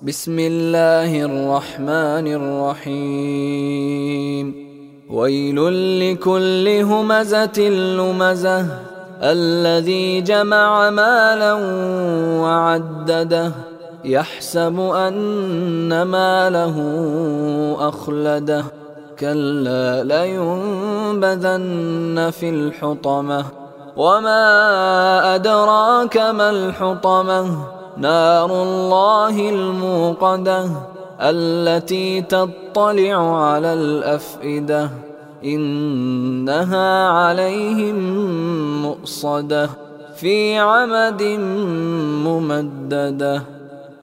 بسم الله الرحمن الرحيم ويل لكل همزة لمزة الذي جمع مالا وعدده يحسب أن ماله أخلده كلا لينبذن في الحطمة وما أدراك ما الحطمة نار الله الموقدة التي تطلع على الأفئدة إنها عليهم مؤصدة في عمد ممددة.